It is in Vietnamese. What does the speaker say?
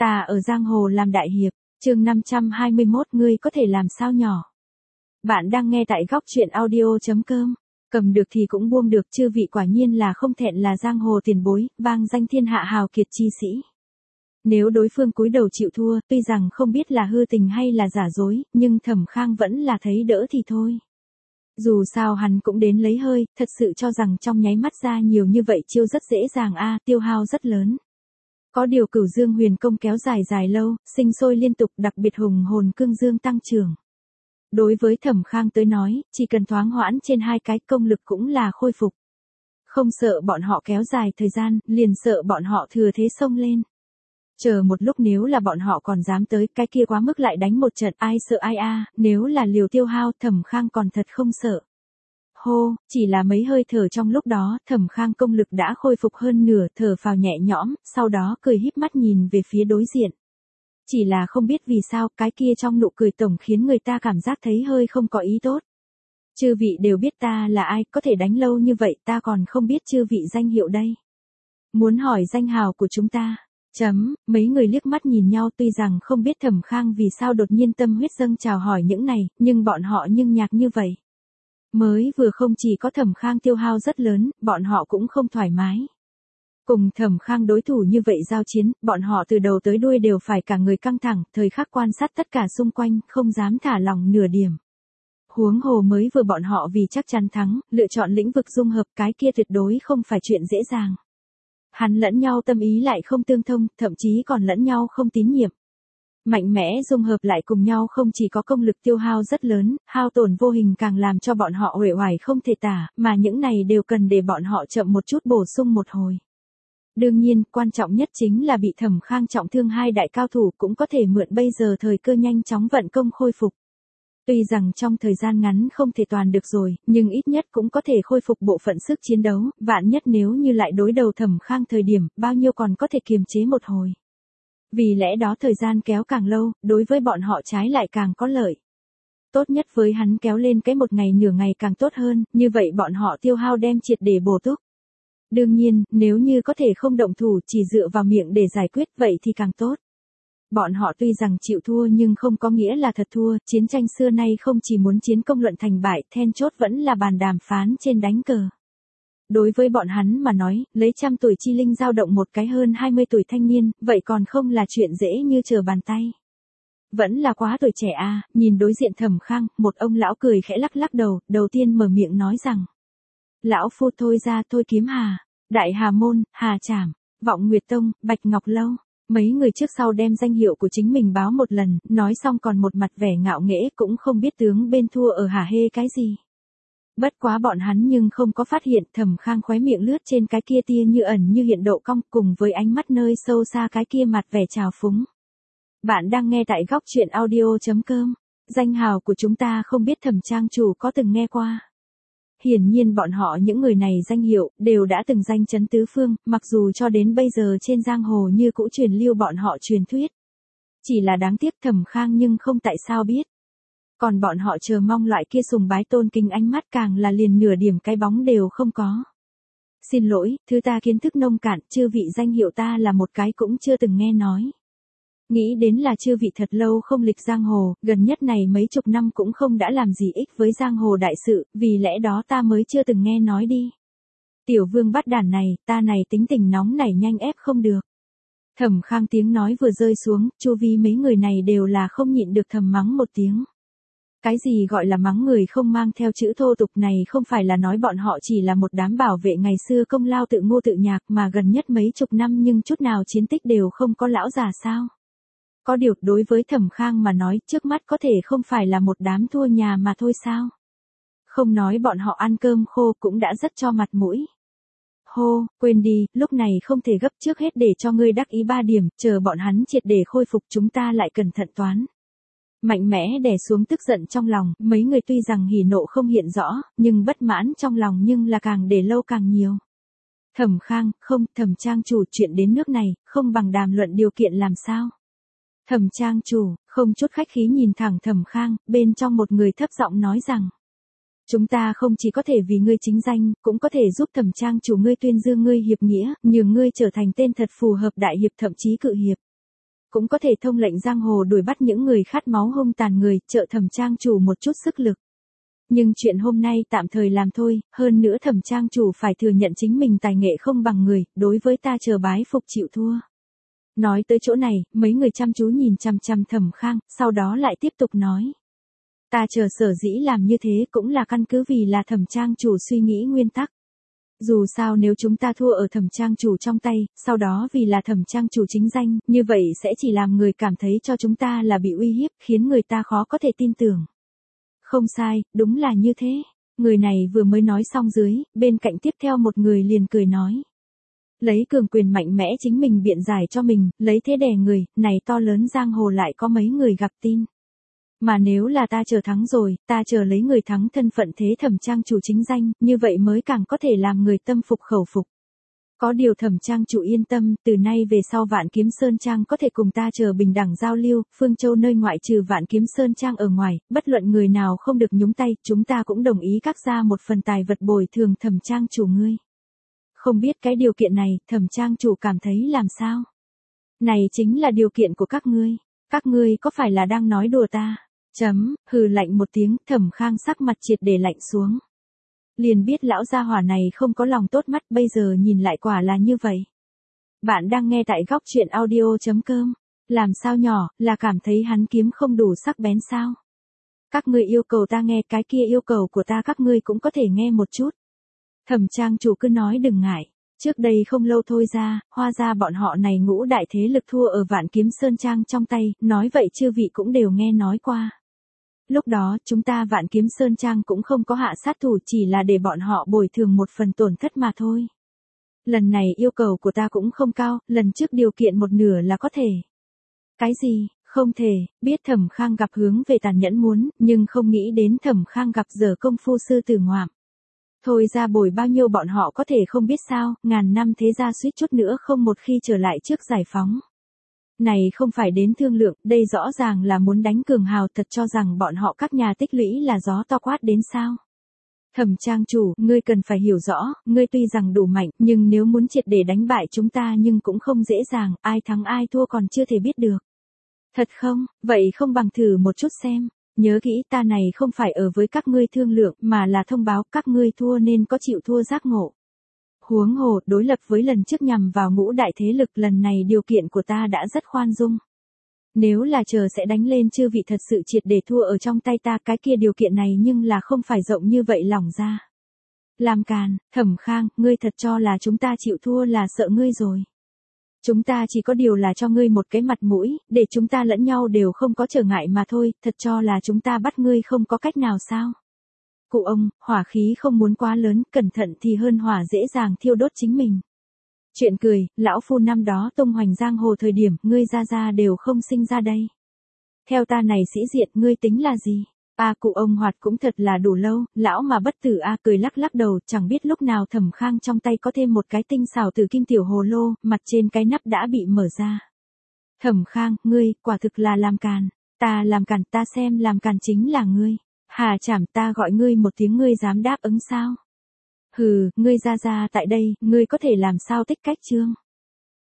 Ta ở giang hồ làm đại hiệp, chương 521 ngươi có thể làm sao nhỏ. Bạn đang nghe tại góc truyện audio.com. Cầm được thì cũng buông được, chư vị quả nhiên là không thẹn là giang hồ tiền bối, vang danh thiên hạ hào kiệt chi sĩ. Nếu đối phương cúi đầu chịu thua, tuy rằng không biết là hư tình hay là giả dối, nhưng Thẩm Khang vẫn là thấy đỡ thì thôi. Dù sao hắn cũng đến lấy hơi, thật sự cho rằng trong nháy mắt ra nhiều như vậy chiêu rất dễ dàng tiêu hao rất lớn. Có điều Cửu Dương Huyền Công kéo dài lâu, sinh sôi liên tục, đặc biệt hùng hồn cương dương tăng trưởng. Đối với Thẩm Khang tới nói, chỉ cần thoáng hoãn trên hai cái công lực cũng là khôi phục. Không sợ bọn họ kéo dài thời gian, liền sợ bọn họ thừa thế xông lên. Chờ một lúc nếu là bọn họ còn dám tới, cái kia quá mức lại đánh một trận, ai sợ ai nếu là liều tiêu hao, Thẩm Khang còn thật không sợ. Hô, chỉ là mấy hơi thở trong lúc đó, Thẩm Khang công lực đã khôi phục hơn nửa, thở phào nhẹ nhõm, sau đó cười híp mắt nhìn về phía đối diện. Chỉ là không biết vì sao, cái kia trong nụ cười tổng khiến người ta cảm giác thấy hơi không có ý tốt. Chư vị đều biết ta là ai, có thể đánh lâu như vậy, ta còn không biết chư vị danh hiệu đây. Muốn hỏi danh hào của chúng ta. Mấy người liếc mắt nhìn nhau, tuy rằng không biết Thẩm Khang vì sao đột nhiên tâm huyết dâng trào hỏi những này, nhưng bọn họ nhưng nhạc như vậy. Mới vừa không chỉ có Thẩm Khang tiêu hao rất lớn, bọn họ cũng không thoải mái. Cùng Thẩm Khang đối thủ như vậy giao chiến, bọn họ từ đầu tới đuôi đều phải cả người căng thẳng, thời khắc quan sát tất cả xung quanh, không dám thả lỏng nửa điểm. Huống hồ mới vừa bọn họ vì chắc chắn thắng, lựa chọn lĩnh vực dung hợp, cái kia tuyệt đối không phải chuyện dễ dàng. Hắn lẫn nhau tâm ý lại không tương thông, thậm chí còn lẫn nhau không tín nhiệm. Mạnh mẽ dung hợp lại cùng nhau không chỉ có công lực tiêu hao rất lớn, hao tổn vô hình càng làm cho bọn họ uể oải không thể tả, mà những này đều cần để bọn họ chậm một chút bổ sung một hồi. Đương nhiên, quan trọng nhất chính là bị Thẩm Khang trọng thương hai đại cao thủ cũng có thể mượn bây giờ thời cơ nhanh chóng vận công khôi phục. Tuy rằng trong thời gian ngắn không thể toàn được rồi, nhưng ít nhất cũng có thể khôi phục bộ phận sức chiến đấu, vạn nhất nếu như lại đối đầu Thẩm Khang thời điểm, bao nhiêu còn có thể kiềm chế một hồi. Vì lẽ đó thời gian kéo càng lâu, đối với bọn họ trái lại càng có lợi. Tốt nhất với hắn kéo lên cái một ngày nửa ngày càng tốt hơn, như vậy bọn họ tiêu hao đem triệt để bổ túc. Đương nhiên, nếu như có thể không động thủ chỉ dựa vào miệng để giải quyết vậy thì càng tốt. Bọn họ tuy rằng chịu thua nhưng không có nghĩa là thật thua, chiến tranh xưa nay không chỉ muốn chiến công luận thành bại, then chốt vẫn là bàn đàm phán trên đánh cờ. Đối với bọn hắn mà nói, lấy trăm tuổi chi linh dao động một cái hơn 20 tuổi thanh niên, vậy còn không là chuyện dễ như trở bàn tay. Vẫn là quá tuổi trẻ nhìn đối diện Thẩm Khang, một ông lão cười khẽ lắc đầu, đầu tiên mở miệng nói rằng. Lão phu thôi ra thôi kiếm hà, Đại Hà Môn, Hà Trảm, Vọng Nguyệt Tông, Bạch Ngọc Lâu. Mấy người trước sau đem danh hiệu của chính mình báo một lần, nói xong còn một mặt vẻ ngạo nghễ cũng không biết tướng bên thua ở hả hê cái gì. Bất quá bọn hắn nhưng không có phát hiện Thẩm Khang khóe miệng lướt trên cái kia tia như ẩn như hiện độ cong cùng với ánh mắt nơi sâu xa cái kia mặt vẻ trào phúng. Bạn đang nghe tại góc truyện audio.com. Danh hào của chúng ta không biết Thẩm trang chủ có từng nghe qua. Hiển nhiên bọn họ những người này danh hiệu đều đã từng danh chấn tứ phương, mặc dù cho đến bây giờ trên giang hồ như cũ truyền lưu bọn họ truyền thuyết. Chỉ là đáng tiếc Thẩm Khang nhưng không tại sao biết. Còn bọn họ chờ mong loại kia sùng bái tôn kính ánh mắt càng là liền nửa điểm cái bóng đều không có. Xin lỗi, thứ ta kiến thức nông cạn, chư vị danh hiệu ta là một cái cũng chưa từng nghe nói. Nghĩ đến là chư vị thật lâu không lịch giang hồ, gần nhất này mấy chục năm cũng không đã làm gì ích với giang hồ đại sự, vì lẽ đó ta mới chưa từng nghe nói đi. Tiểu vương bắt đản này, ta này tính tình nóng nảy nhanh ép không được. Thẩm Khang tiếng nói vừa rơi xuống, chu vi mấy người này đều là không nhịn được thầm mắng một tiếng. Cái gì gọi là mắng người không mang theo chữ thô tục này không phải là nói bọn họ chỉ là một đám bảo vệ ngày xưa công lao tự ngô tự nhạc mà gần nhất mấy chục năm nhưng chút nào chiến tích đều không có lão già sao. Có điều đối với Thẩm Khang mà nói trước mắt có thể không phải là một đám thua nhà mà thôi sao. Không nói bọn họ ăn cơm khô cũng đã rất cho mặt mũi. Hô, quên đi, lúc này không thể gấp trước hết để cho ngươi đắc ý 3 điểm, chờ bọn hắn triệt để khôi phục chúng ta lại cẩn thận toán. Mạnh mẽ đè xuống tức giận trong lòng, mấy người tuy rằng hỉ nộ không hiện rõ, nhưng bất mãn trong lòng nhưng là càng để lâu càng nhiều. Thẩm Khang, không, Thẩm trang chủ chuyện đến nước này, không bằng đàm luận điều kiện làm sao. Thẩm trang chủ, không chút khách khí nhìn thẳng Thẩm Khang, bên trong một người thấp giọng nói rằng. Chúng ta không chỉ có thể vì ngươi chính danh, cũng có thể giúp Thẩm trang chủ ngươi tuyên dương ngươi hiệp nghĩa, nhường ngươi trở thành tên thật phù hợp đại hiệp thậm chí cự hiệp. cũng có thể thông lệnh giang hồ đuổi bắt những người khát máu hung tàn người, trợ Thẩm trang chủ một chút sức lực. Nhưng chuyện hôm nay tạm thời làm thôi, hơn nữa Thẩm trang chủ phải thừa nhận chính mình tài nghệ không bằng người, đối với ta chờ bái phục chịu thua. Nói tới chỗ này, mấy người chăm chú nhìn chằm chằm Thẩm Khang, sau đó lại tiếp tục nói. Ta chờ sở dĩ làm như thế cũng là căn cứ vì là Thẩm trang chủ suy nghĩ nguyên tắc. Dù sao nếu chúng ta thua ở Thẩm trang chủ trong tay, sau đó vì là Thẩm trang chủ chính danh, như vậy sẽ chỉ làm người cảm thấy cho chúng ta là bị uy hiếp, khiến người ta khó có thể tin tưởng. Không sai, đúng là như thế. Người này vừa mới nói xong dưới, bên cạnh tiếp theo một người liền cười nói. Lấy cường quyền mạnh mẽ chính mình biện giải cho mình, lấy thế đè người, này to lớn giang hồ lại có mấy người gặp tin. Mà nếu là ta chờ thắng rồi, ta chờ lấy người thắng thân phận thế Thẩm trang chủ chính danh, như vậy mới càng có thể làm người tâm phục khẩu phục. Có điều Thẩm trang chủ yên tâm, từ nay về sau Vạn Kiếm Sơn Trang có thể cùng ta chờ bình đẳng giao lưu, Phương Châu nơi ngoại trừ Vạn Kiếm Sơn Trang ở ngoài, bất luận người nào không được nhúng tay, chúng ta cũng đồng ý cắt ra một phần tài vật bồi thường Thẩm trang chủ ngươi. Không biết cái điều kiện này, Thẩm trang chủ cảm thấy làm sao? Này chính là điều kiện của các ngươi có phải là đang nói đùa ta? Hừ lạnh một tiếng, Thẩm Khang sắc mặt triệt để lạnh xuống. Liền biết lão gia hỏa này không có lòng tốt mắt, bây giờ nhìn lại quả là như vậy. Bạn đang nghe tại góc truyện audio.com. Làm sao nhỏ, là cảm thấy hắn kiếm không đủ sắc bén sao? Các ngươi yêu cầu ta nghe, cái kia yêu cầu của ta các ngươi cũng có thể nghe một chút. Thẩm trang chủ cứ nói đừng ngại. Trước đây không lâu thôi ra, hóa ra bọn họ này ngũ đại thế lực thua ở Vạn Kiếm Sơn Trang trong tay, nói vậy chư vị cũng đều nghe nói qua. Lúc đó, chúng ta Vạn Kiếm Sơn Trang cũng không có hạ sát thủ, chỉ là để bọn họ bồi thường một phần tổn thất mà thôi. Lần này yêu cầu của ta cũng không cao, lần trước điều kiện một nửa là có thể. Cái gì, không thể, biết Thẩm Khang gặp hướng về tàn nhẫn muốn, nhưng không nghĩ đến Thẩm Khang gặp dở công phu sư tử ngoạm. Thôi ra bồi bao nhiêu bọn họ có thể không biết sao, ngàn năm thế gia suýt chút nữa không một khi trở lại trước giải phóng. Này không phải đến thương lượng, đây rõ ràng là muốn đánh cường hào, thật cho rằng bọn họ các nhà tích lũy là gió to quát đến sao. Thẩm trang chủ, ngươi cần phải hiểu rõ, ngươi tuy rằng đủ mạnh, nhưng nếu muốn triệt để đánh bại chúng ta nhưng cũng không dễ dàng, ai thắng ai thua còn chưa thể biết được. Thật không, vậy không bằng thử một chút xem. Nhớ kỹ, ta này không phải ở với các ngươi thương lượng, mà là thông báo các ngươi thua nên có chịu thua giác ngộ. Huống hồ, đối lập với lần trước nhằm vào ngũ đại thế lực, lần này điều kiện của ta đã rất khoan dung. Nếu là chờ sẽ đánh lên chư vị thật sự triệt để thua ở trong tay ta, cái kia điều kiện này nhưng là không phải rộng như vậy lỏng ra. Làm càn, Thẩm Khang, ngươi thật cho là chúng ta chịu thua là sợ ngươi rồi. Chúng ta chỉ có điều là cho ngươi một cái mặt mũi, để chúng ta lẫn nhau đều không có trở ngại mà thôi, thật cho là chúng ta bắt ngươi không có cách nào sao? Cụ ông, hỏa khí không muốn quá lớn, cẩn thận thì hơn hỏa dễ dàng thiêu đốt chính mình. Chuyện cười, lão phu năm đó tung hoành giang hồ thời điểm, ngươi ra đều không sinh ra đây. Theo ta này sĩ diện, ngươi tính là gì? Cụ ông hoạt cũng thật là đủ lâu, lão mà bất tử cười lắc lắc đầu, chẳng biết lúc nào Thẩm Khang trong tay có thêm một cái tinh xảo tử kim tiểu hồ lô, mặt trên cái nắp đã bị mở ra. Thẩm Khang, ngươi, quả thực là làm càn. Ta làm càn, ta xem làm càn chính là ngươi. Hà chảm, ta gọi ngươi một tiếng ngươi dám đáp ứng sao? Hừ, ngươi ra tại đây, ngươi có thể làm sao tích cách chương?